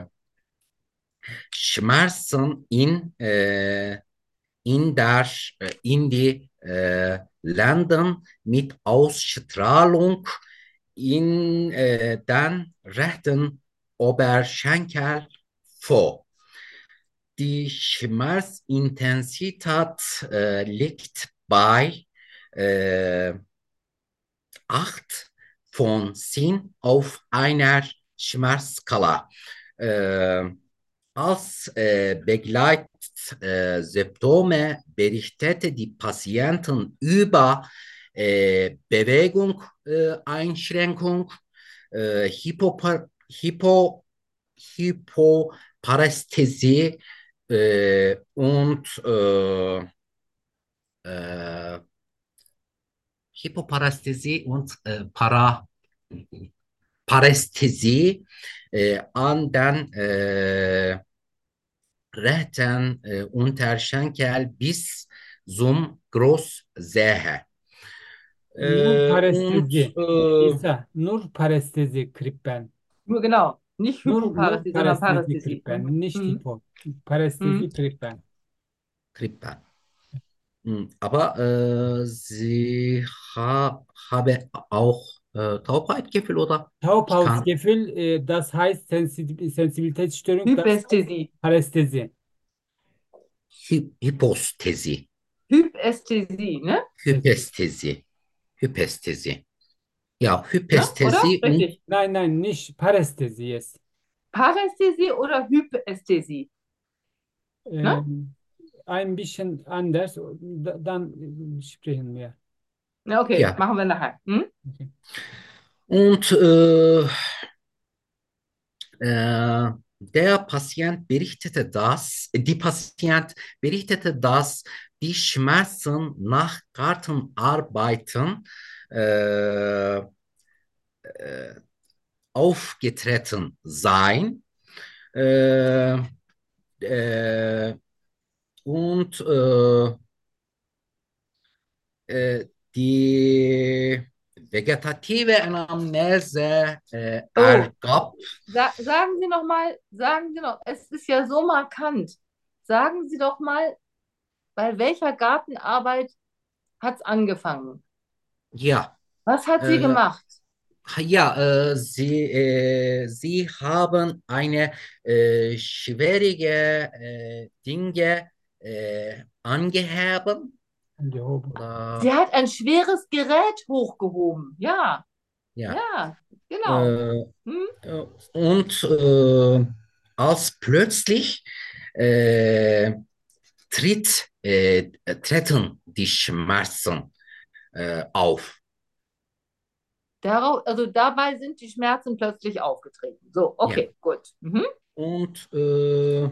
Schmerzen in äh, in der äh, in die äh, Ländern mit Ausstrahlung in äh, den rechten Oberschenkel vor. Die Schmerzintensität äh, liegt bei äh, acht von zehn auf einer Schmerzskala. Äh, als äh, Begleitsymptome berichtete die Patienten über äh, Bewegungseinschränkung, äh, Hypopa Hypo Hypoparästhesie äh, und äh, äh, Hypoparästhesie und äh, Para Parästhesie äh, an den äh, rechten äh, Unterschenkel bis zum Großzeh. Nur Äh, und Parestezi. äh, İsa, nur Parestezi Krippen. Nur genau. Nicht Nur, nur Hypoparästhesie, sondern Parestezi Parästhesie. Krippen, nicht Hm? Hypo. Hm? Parestezi Krippen. Krippe. Hm, aber äh, sie ha habe auch äh, Taubheitsgefühl, oder? Ich kann Taubhausgefühl, äh, das heißt Sensi- Sensibilitätsstörung, das heißt Hypästhesie. Parestezi. Hy Hyposthesie. Hypästhesie, ne? Hypestezi. Hypestezi. Ja, Ne? Oder? Hypestezi und Richtig. Nein, nein, nicht Parästhesie ist. Parästhesie oder Hypästhesie, ne? Ähm, ein bisschen anders. Da- Dann sprechen wir. Ja, okay, ja. machen wir nachher. Hm? Okay. Und äh, äh, der Patient berichtete, dass die Patient berichtete, dass die Schmerzen nach Gartenarbeiten äh, äh, aufgetreten seien. Äh, äh, und äh, äh, die vegetative Anamnese äh, Oh, ergab, sa sagen Sie noch mal, sagen Sie noch, es ist ja so markant. Sagen Sie doch mal, bei welcher Gartenarbeit hat es angefangen? ja, Was hat sie äh, gemacht? ja, äh, sie, äh, sie haben eine äh, schwierige äh, Dinge äh, angeheben Angehoben. Sie oder hat ein schweres Gerät hochgehoben. Ja, ja. ja, genau. Äh, Hm? äh, und äh, als plötzlich äh, tritt, äh, treten die Schmerzen äh, auf. Darauf, also dabei sind die Schmerzen plötzlich aufgetreten. So, Ja. okay, gut. Mhm. Und äh,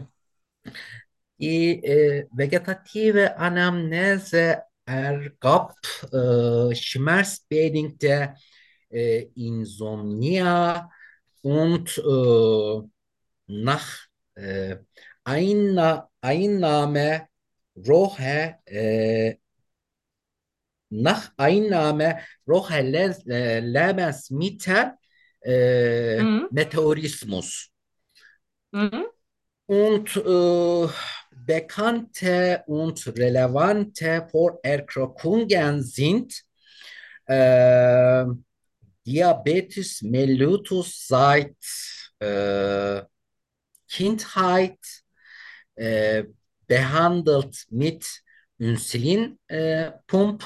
die äh, vegetative Anamnese ergab äh, schmerzbedingte äh, Insomnia und äh, nach äh, Einna Einnahme rohe, äh, nach Einnahme rohe Le äh, Lebensmittel äh, Mhm. Meteorismus. Mhm. Und äh, bekannte und relevante Vorerkrankungen sind äh, Diabetes mellitus seit äh, Kindheit, äh, behandelt mit Insulinpump äh, Pump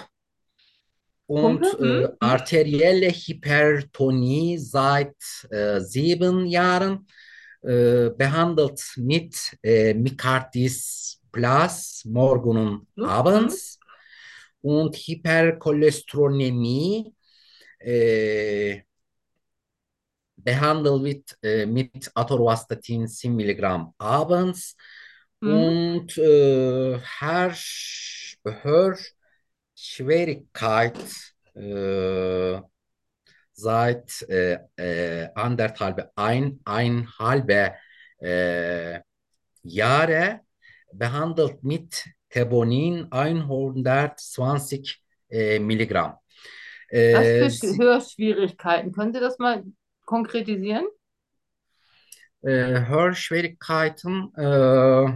Pumpe? und Mhm. äh, Mhm. arterielle Hypertonie seit äh, sieben Jahren, äh, behandelt mit äh, Micardis Plus morgen und Mhm. abends und Hypercholesterinämie äh, behandelt mit, äh, mit Atorvastatin sieben Milligramm abends Mhm. und äh, Hör, Hörschwierigkeit äh, seit äh, äh, anderthalb, ein, eineinhalb äh, Jahre behandelt mit Thebonin hundertzwanzig äh, Milligramm. Was für Äh, Sch- sie, Hörschwierigkeiten? Können Sie das mal konkretisieren? äh, Hörschwierigkeiten, äh,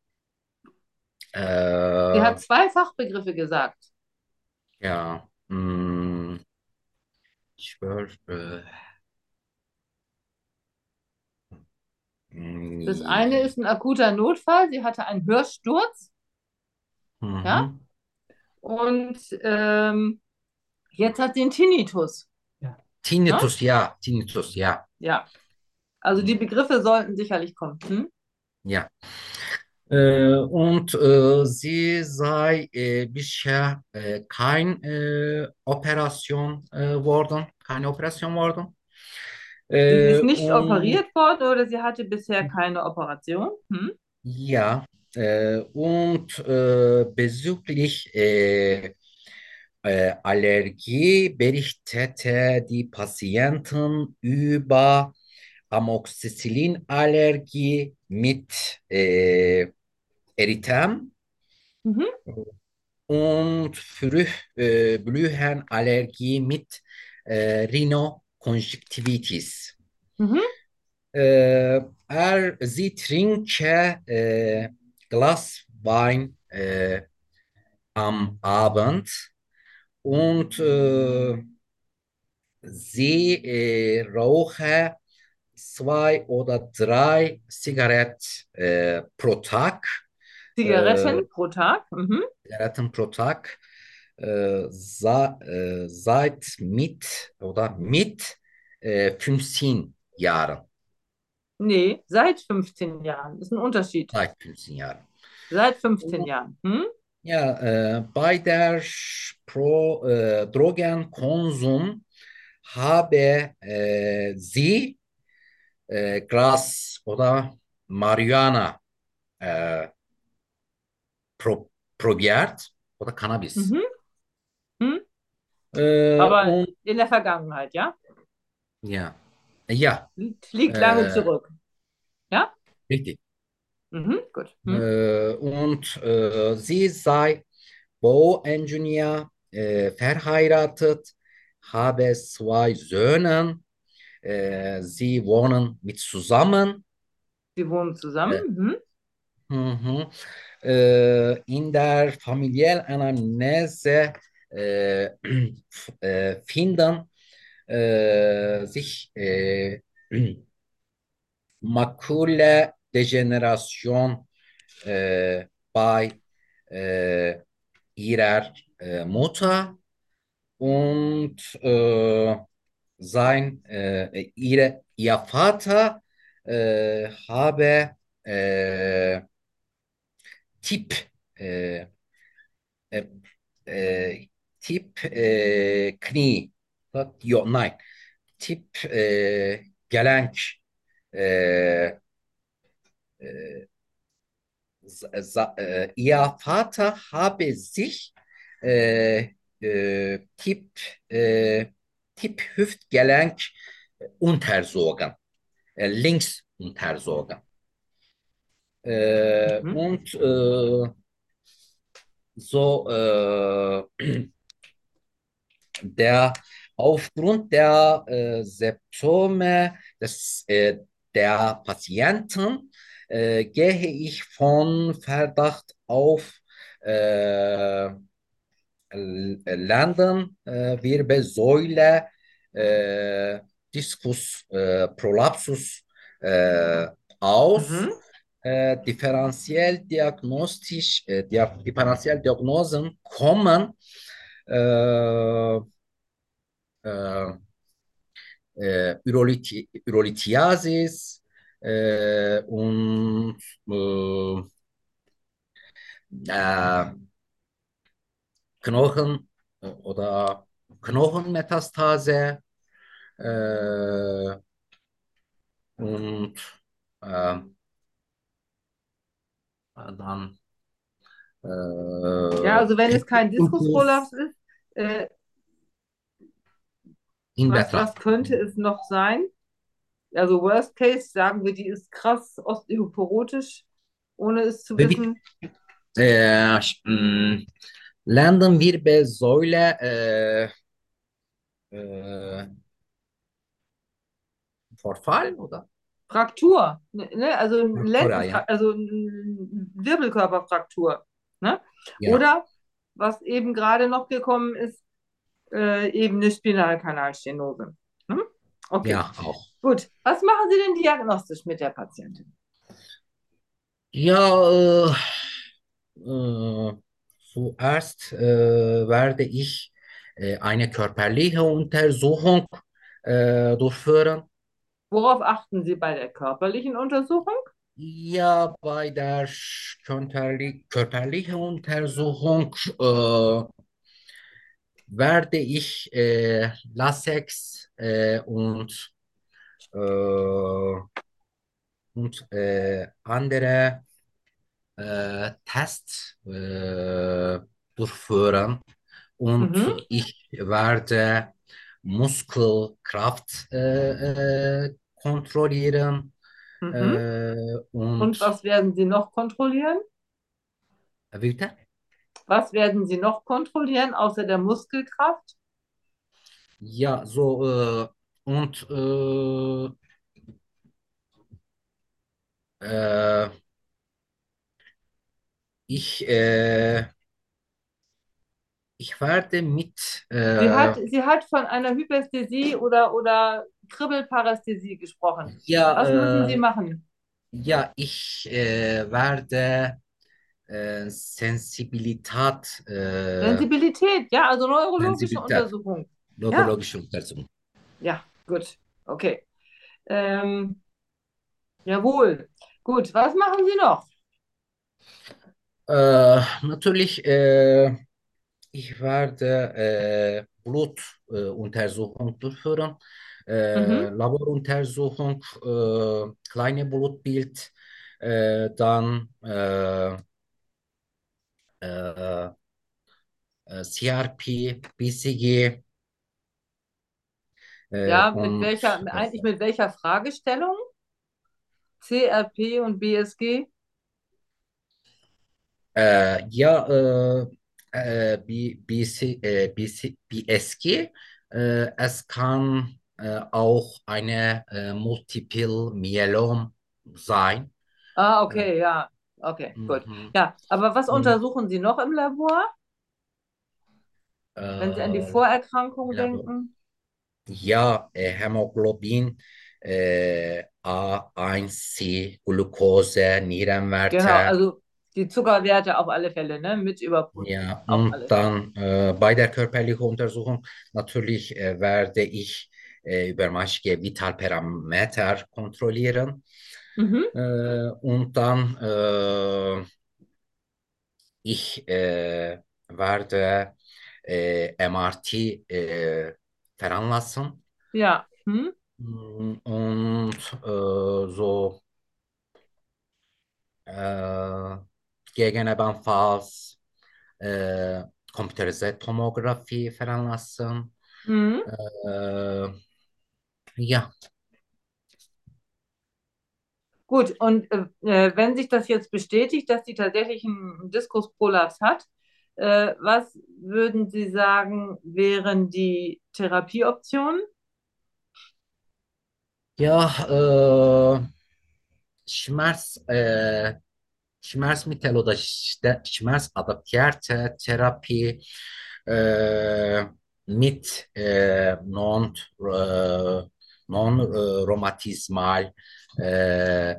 Sie äh, hat zwei Fachbegriffe gesagt. ja, mh, ich schwör, äh, Das eine mh, ist ein akuter Notfall. Sie hatte einen Hörsturz, ja, mhm. und ähm, jetzt hat sie einen Tinnitus, Ja. ne? Tinnitus, ja, Tinnitus, ja. Ja, also die Mhm. Begriffe sollten sicherlich kommen. Hm? Ja. Äh, und äh, sie sei äh, bisher äh, kein äh, Operation äh, worden, keine Operation worden. Sie Äh, ist nicht und operiert worden oder sie hatte bisher keine Operation. Hm? ja, äh, und äh, bezüglich äh, äh, Allergie berichtete die Patienten über Amoxicillinallergie mit äh, Erythem Mhm. und Früh, äh, Blühenallergie mit äh, Rhinokonjunktivitis. Mhm. Äh, er, sie trinke äh, Glas Wein äh, am Abend und äh, sie äh, rauche zwei oder drei Zigaretten äh, pro Tag. äh, Zigaretten pro Tag. Mhm. Zigaretten pro Tag äh, sa, äh, seit mit oder mit äh, fünfzehn Jahren. Nee, seit fünfzehn Jahren. Das ist ein Unterschied. Seit fünfzehn Jahren. Seit fünfzehn Jahren. Hm? Ja, äh, bei der Pro, äh, Drogenkonsum habe äh, sie äh, Gras oder Marihuana äh, pro, probiert oder Cannabis. Mhm. Hm? Äh, Aber und in der Vergangenheit, ja? ja, ja, Liegt, liegt lange äh, zurück. Ja? richtig. Mhm, gut. Hm? Äh, und äh, sie sei Bauingenieur, äh, verheiratet, habe zwei Söhne. Äh, sie wohnen mit zusammen. Sie wohnen zusammen. Äh, Mhm. mhm. Äh, in der familiären Anamnese äh, äh, finden äh, sich äh, Makuladegeneration äh, bei äh, ihrer äh, Mutter und äh, sein, äh, ihre, ihr Vater äh, habe äh, Typ, äh, äh, äh, Typ äh, Knie, jo, nein, Typ äh, Gelenk, äh, äh, sa- äh, ihr Vater habe sich äh, äh, Typ, äh, Typ Hüftgelenk unterzogen, äh, links unterzogen. Äh, Mhm. und äh, so äh, der aufgrund der äh, Symptome des, äh, der Patienten äh, gehe ich von Verdacht auf äh, Lendenwirbelsäule, äh, Diskus äh, Prolapsus äh, aus. Mhm. Äh, differenziell diagnostisch, äh, dia differenziell Diagnosen kommen äh, äh, äh, Urolith Urolithiasis äh, und äh, äh, Knochen äh, oder Knochenmetastase äh, und äh, dann Ja, äh, also wenn es kein Impuls Diskusprolaps ist, äh, in was, Betracht. was könnte es noch sein? Also Worst Case, sagen wir, die ist krass osteoporotisch, ohne es zu Ve bir wissen. e, ş- hmm, Lendenwirbelsäule e, e, Vorfall oder? Fraktur, ne? ne? Also Fraktura, Lendenfra ja. also mm, Wirbelkörperfraktur. Ne? Ja, Oder was eben gerade noch gekommen ist, äh, eben eine Spinalkanalstenose. Ne? Okay, ja, auch. gut. Was machen Sie denn diagnostisch mit der Patientin? Ja, äh, äh, zuerst äh, werde ich äh, eine körperliche Untersuchung äh, durchführen. Worauf achten Sie bei der körperlichen Untersuchung? Ja, bei der körperli körperlichen Untersuchung äh, werde ich äh, Latex äh, und, äh, und äh, andere äh, Tests äh, durchführen und Mhm. ich werde Muskelkraft äh, äh, kontrollieren Mhm. äh, Und und was werden Sie noch kontrollieren? wie bitte? Was werden Sie noch kontrollieren, außer der Muskelkraft? Ja, so äh, und äh, äh, ich äh, ich werde mit, Sie hat, äh, sie hat von einer Hypästhesie oder, oder Kribbelparästhesie gesprochen. ja, Was müssen Sie äh, machen? ja, ich äh, werde äh, Sensibilität, äh, Sensibilität, ja, also neurologische Sensibilität, Untersuchung. Ja, neurologische Untersuchung. ja, gut, okay. Ähm, jawohl. Gut, was machen Sie noch? Äh, natürlich, äh, ich werde äh, Blutuntersuchung durchführen, äh, Mhm. Laboruntersuchung, äh, kleine Blutbild, äh, dann äh, äh, äh, C R P, B C G äh, Ja, mit und welcher, eigentlich mit welcher Fragestellung? C R P und B S G? äh, ja, äh, äh, B, BC, äh, BC, B S G, äh, es kann äh, auch eine äh, Multiple Myelom sein. Ah, Äh, okay, ja. Okay, gut. mhm. Ja, aber was Und untersuchen Sie noch im Labor, wenn Sie an die äh, Vorerkrankung denken? ja, äh, Hämoglobin, äh, A eins C, Glucose, Genau, Nierenwerte. also die Zuckerwerte auf alle Fälle, ne? Mit überprüfen, Ja, auf und alle Fälle. dann äh, bei der körperlichen Untersuchung natürlich äh, werde ich äh, über manche Vitalparameter kontrollieren. Mhm. Äh, und dann äh, ich äh, werde äh, M R T äh, veranlassen. Ja. Hm? Mm, Und äh, so äh, gegebenenfalls äh, computerisierte Tomographie veranlassen. Mhm. Äh, ja, Gut, und äh, äh, wenn sich das jetzt bestätigt, dass die tatsächlich einen Diskusprolaps hat, äh, was würden Sie sagen, wären die Therapieoptionen? ja, äh, Schmerz, äh, Schmerzmittel oder Sch- schmerzadaptierte Therapie äh, mit äh, non, äh, non-rheumatismal, äh,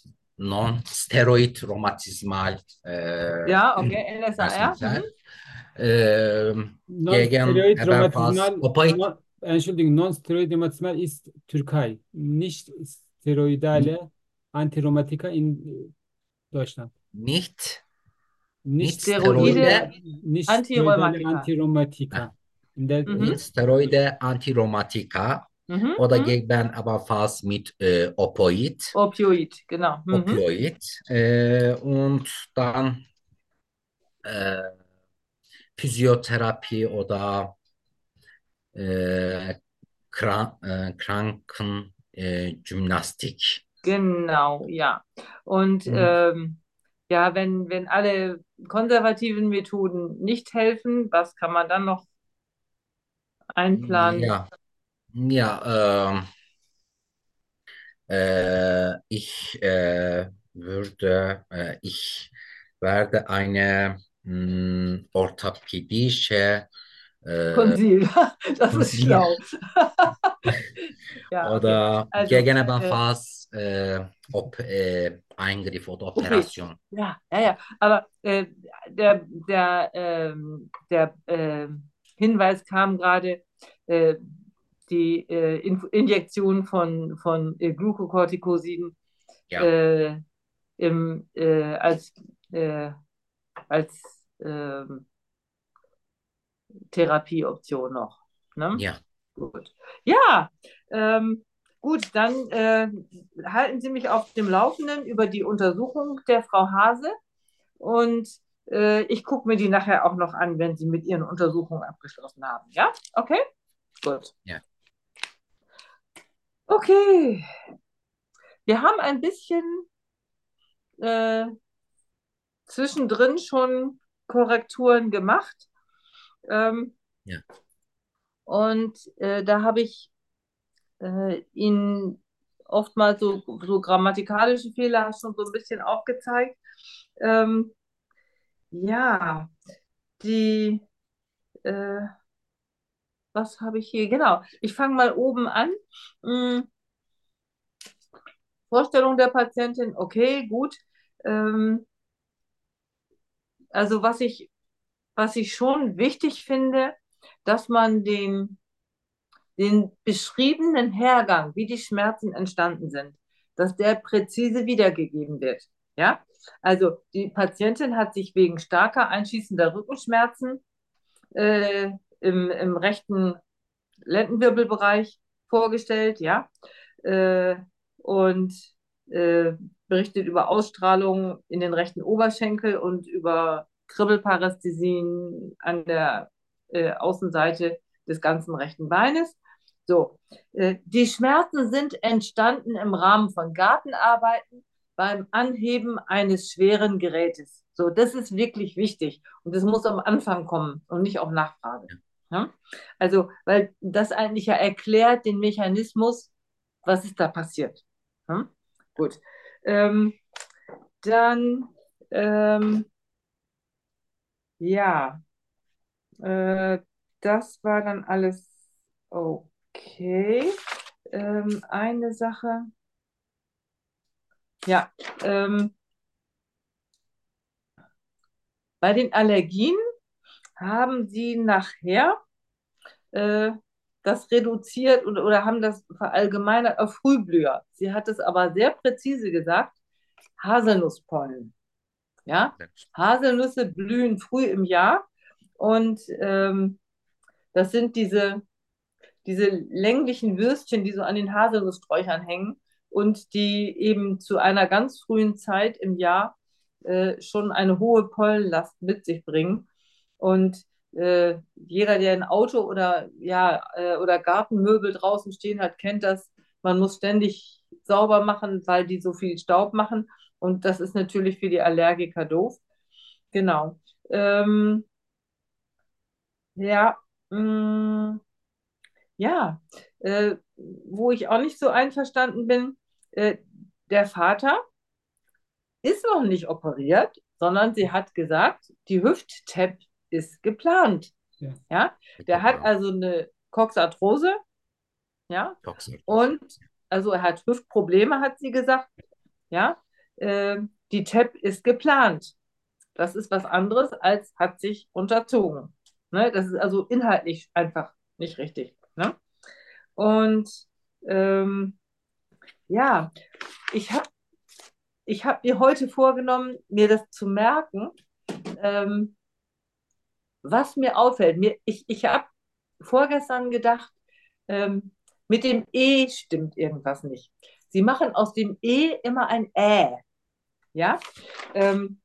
non-steroid-rheumatismal äh, Ja, okay, N S A R. Mhm. Schmerzmittel äh, gegen Non-Steroid ebenfalls Rheumatismal, Opioid. non, Entschuldigung, Non-Steroid Rheumatismal ist Türkei, nicht steroidale Antiromatika in Deutschland. Nicht, Nicht nicht Steroide, Steroide, Steroide, nicht steroidale Antirheumatika. Antiromatika. In der, Mhm. äh, nicht Steroide, Antiromatika Mhm. oder Mhm. gegen ebenfalls mit äh, Opioid, Opioid, genau. Mhm. Opioid äh, und dann äh, Physiotherapie oder äh, Kran äh, Kranken äh, Gymnastik. Genau, ja. Und Und ähm, ja, wenn, wenn alle konservativen Methoden nicht helfen, was kann man dann noch einplanen? ja, ja, äh, äh, ich äh, würde, äh, ich werde eine mh, orthopädische äh, Konsil, das ist Konsil schlau. Ja, okay. oder Also, äh, gegebenenfalls äh, ob, äh, Eingriff oder okay. Operation. Ja, ja, ja. Aber äh, der, der, ähm, der ähm, Hinweis kam gerade, äh, die äh, In Injektion von, von äh, Glukokortikoiden Ja, äh, im, äh, als, äh, als ähm, Therapieoption noch. Ne? ja, Gut. Ja, ähm, gut, dann äh, halten Sie mich auf dem Laufenden über die Untersuchung der Frau Hase und äh, ich gucke mir die nachher auch noch an, wenn Sie mit Ihren Untersuchungen abgeschlossen haben. Ja? Okay? Gut. ja. Okay. Wir haben ein bisschen äh, zwischendrin schon Korrekturen gemacht. Ähm, Ja. und äh, da habe ich äh, Ihnen oftmals so, so grammatikalische Fehler schon so ein bisschen aufgezeigt. Ähm, ja, die, äh, was habe ich hier? Genau, ich fange mal oben an. Hm, Vorstellung der Patientin, okay, gut. Ähm, also was ich, was ich schon wichtig finde, dass man den, den beschriebenen Hergang, wie die Schmerzen entstanden sind, dass der präzise wiedergegeben wird. Ja, also die Patientin hat sich wegen starker einschießender Rückenschmerzen äh, im, im rechten Lendenwirbelbereich vorgestellt, ja, äh, und äh, berichtet über Ausstrahlung in den rechten Oberschenkel und über Kribbelparästhesien an der äh, Außenseite des ganzen rechten Beines. So, äh, die Schmerzen sind entstanden im Rahmen von Gartenarbeiten beim Anheben eines schweren Gerätes. So, das ist wirklich wichtig und das muss am Anfang kommen und nicht auf Nachfrage. Ja? Also, weil das eigentlich ja erklärt den Mechanismus, was ist da passiert. Ja? Gut. Ähm, dann, ähm, ja, äh, das war dann alles okay. Ähm, eine Sache, ja, ähm, bei den Allergien haben Sie nachher äh, das reduziert oder, oder haben das verallgemeinert auf Frühblüher. Sie hat es aber sehr präzise gesagt, Haselnusspollen. Ja? Haselnüsse blühen früh im Jahr und ähm, das sind diese, diese länglichen Würstchen, die so an den Haselnusssträuchern hängen und die eben zu einer ganz frühen Zeit im Jahr äh, schon eine hohe Pollenlast mit sich bringen. Und äh, jeder, der ein Auto oder, ja, äh, oder Gartenmöbel draußen stehen hat, kennt das. Man muss ständig sauber machen, weil die so viel Staub machen. Und das ist natürlich für die Allergiker doof. Genau. Ähm, ja, mh, ja, äh, wo ich auch nicht so einverstanden bin, äh, der Vater ist noch nicht operiert, sondern sie hat gesagt, die Hüft-T E P ist geplant. Ja. Ja, der hat also eine Coxarthrose, ja, und also er hat Hüftprobleme, hat sie gesagt, ja, äh, die T E P ist geplant. Das ist was anderes als hat sich unterzogen. Ne? Das ist also inhaltlich einfach nicht richtig. Ne? Und ähm, ja, ich habe ich hab mir heute vorgenommen, mir das zu merken, ähm, was mir auffällt. Mir, ich ich habe vorgestern gedacht, ähm, mit dem E stimmt irgendwas nicht. Sie machen aus dem E immer ein Ä. Ja? Ähm,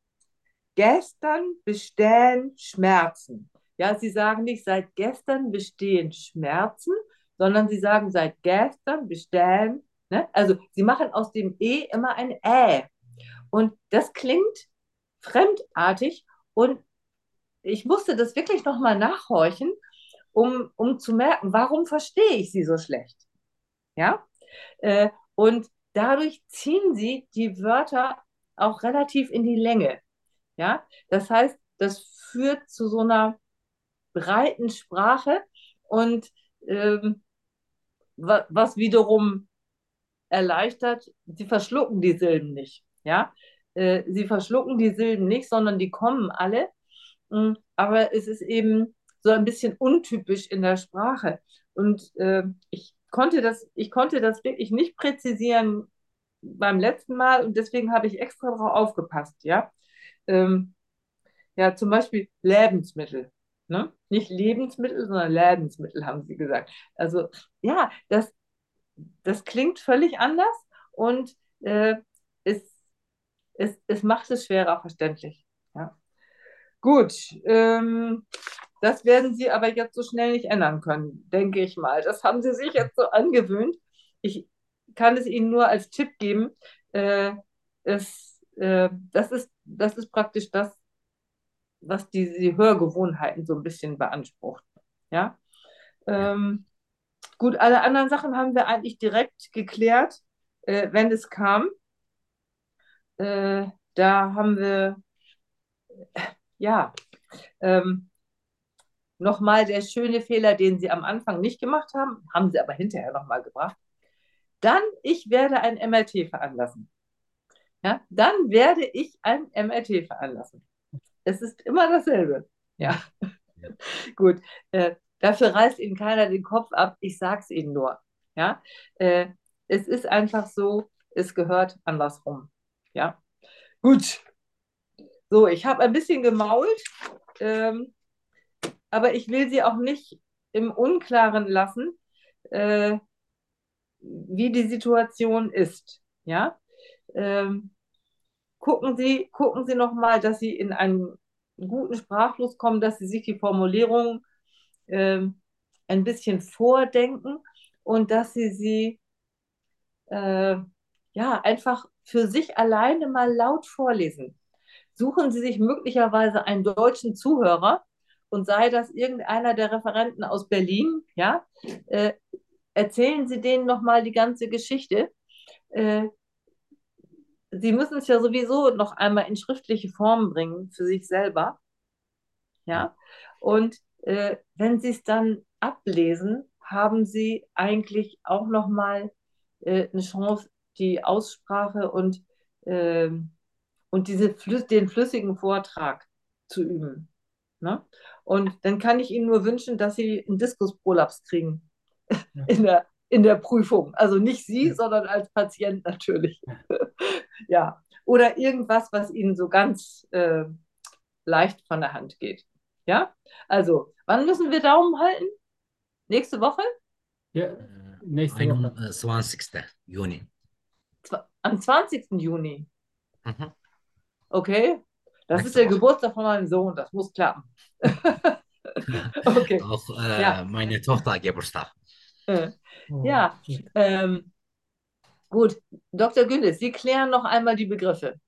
gestern bestehen Schmerzen. Ja, sie sagen nicht, seit gestern bestehen Schmerzen, sondern sie sagen, seit gestern bestehen. Ne? Also sie machen aus dem E immer ein Ä. Und das klingt fremdartig und ich musste das wirklich nochmal nachhorchen, um, um zu merken, warum verstehe ich sie so schlecht. Ja? Äh, und dadurch ziehen sie die Wörter auch relativ in die Länge. Ja? Das heißt, das führt zu so einer breiten Sprache und ähm, wa was wiederum erleichtert, sie verschlucken die Silben nicht. Ja? Äh, sie verschlucken die Silben nicht, sondern die kommen alle. Mm, aber es ist eben so ein bisschen untypisch in der Sprache. Und äh, ich konnte das, ich konnte das wirklich nicht präzisieren beim letzten Mal und deswegen habe ich extra darauf aufgepasst, ja. Ähm, ja, zum Beispiel Lebensmittel. Ne? Nicht Lebensmittel, sondern Lebensmittel, haben sie gesagt. Also ja, das, das klingt völlig anders und äh, es, es, es macht es schwerer verständlich. Ja. Gut, ähm, das werden Sie aber jetzt so schnell nicht ändern können, denke ich mal. Das haben Sie sich jetzt so angewöhnt. Ich kann es Ihnen nur als Tipp geben. Äh, es, äh, das ist, das ist praktisch das, was die, die Hörgewohnheiten so ein bisschen beansprucht. Ja? Ähm, gut, alle anderen Sachen haben wir eigentlich direkt geklärt, äh, wenn es kam. Äh, da haben wir, ja, ähm, nochmal der schöne Fehler, den Sie am Anfang nicht gemacht haben, haben Sie aber hinterher nochmal gebracht. Dann, ich werde ein M R T veranlassen. Ja, dann werde ich ein M R T veranlassen. Es ist immer dasselbe. Ja, Ja. gut. Äh, dafür reißt Ihnen keiner den Kopf ab. Ich sage es Ihnen nur. Ja, äh, es ist einfach so, es gehört andersrum. Ja, gut. So, ich habe ein bisschen gemault, ähm, aber ich will Sie auch nicht im Unklaren lassen, äh, wie die Situation ist. Ja, ähm, gucken Sie, gucken Sie noch mal, dass Sie in einen guten Sprachfluss kommen, dass Sie sich die Formulierung ähm, ein bisschen vordenken und dass Sie sie äh, ja einfach für sich alleine mal laut vorlesen. Suchen Sie sich möglicherweise einen deutschen Zuhörer und sei das irgendeiner der Referenten aus Berlin, ja, äh, erzählen Sie denen noch mal die ganze Geschichte. Äh, Sie müssen es ja sowieso noch einmal in schriftliche Form bringen für sich selber, Ja. ja. Und äh, wenn Sie es dann ablesen, haben Sie eigentlich auch noch mal äh, eine Chance, die Aussprache und, ähm, und diese Flüss den flüssigen Vortrag zu üben. Ne? Und dann kann ich Ihnen nur wünschen, dass Sie einen Diskusprolaps kriegen Ja. in der, in der Prüfung. Also nicht Sie, Ja. sondern als Patient natürlich. Ja. Ja. Oder irgendwas, was Ihnen so ganz äh, leicht von der Hand geht. Ja? Also, wann müssen wir Daumen halten? Nächste Woche? Ja, Äh, nächste Woche. einundzwanzigsten Juni. Zwa- Am zwanzigsten Juni. Mhm. Okay? Das ist Nächste der Woche. Geburtstag von meinem Sohn. Das muss klappen. Okay. Auch äh, Ja. meine Tochter Geburtstag. Äh, Oh, ja. gut. Ähm, gut. Doktor Güllis, Sie klären noch einmal die Begriffe.